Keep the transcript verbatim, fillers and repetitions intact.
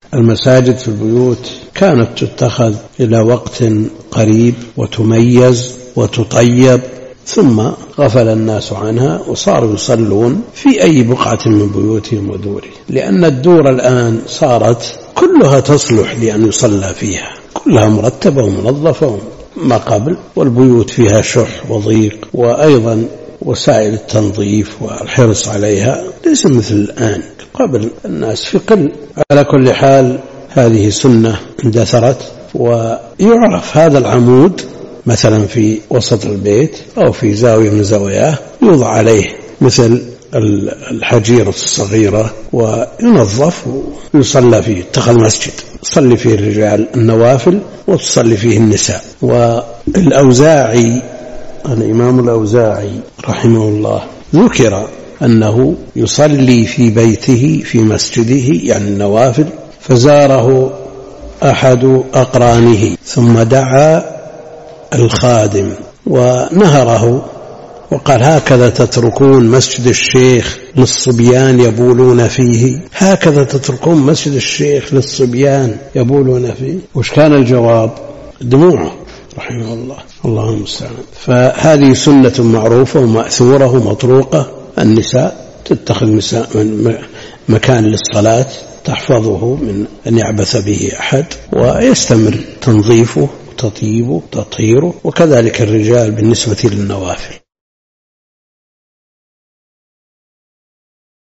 المساجد في البيوت كانت تتخذ إلى وقت قريب وتميز وتطيب، ثم غفل الناس عنها وصاروا يصلون في أي بقعة من بيوتهم ودورهم، لأن الدور الآن صارت كلها تصلح لأن يصلى فيها، كلها مرتبة ومنظفة ما قبل، والبيوت فيها شح وضيق، وأيضا وسائل التنظيف والحرص عليها ليس مثل الآن. قبل الناس في قل. على كل حال هذه سنة اندثرت، ويعرف هذا العمود مثلا في وسط البيت أو في زاوية من زواياه يوضع عليه مثل الحجيرة الصغيرة وينظف ويصلى فيه، اتخذ مسجد يصلي فيه الرجال النوافل وتصلي فيه النساء. والأوزاعي الإمام الأوزاعي رحمه الله ذكر أنه يصلي في بيته في مسجده يعني النوافل، فزاره أحد أقرانه ثم دعا الخادم ونهره وقال: هكذا تتركون مسجد الشيخ للصبيان يبولون فيه؟ هكذا تتركون مسجد الشيخ للصبيان يبولون فيه؟ وش كان الجواب؟ دموعه رحمه الله. اللهم المستعان. فهذه سنة معروفة ومأثورة ومطروقة، النساء تتخذ مكان للصلاة تحفظه من أن يعبث به أحد، ويستمر تنظيفه وتطيبه وتطهيره، وكذلك الرجال بالنسبة للنوافل.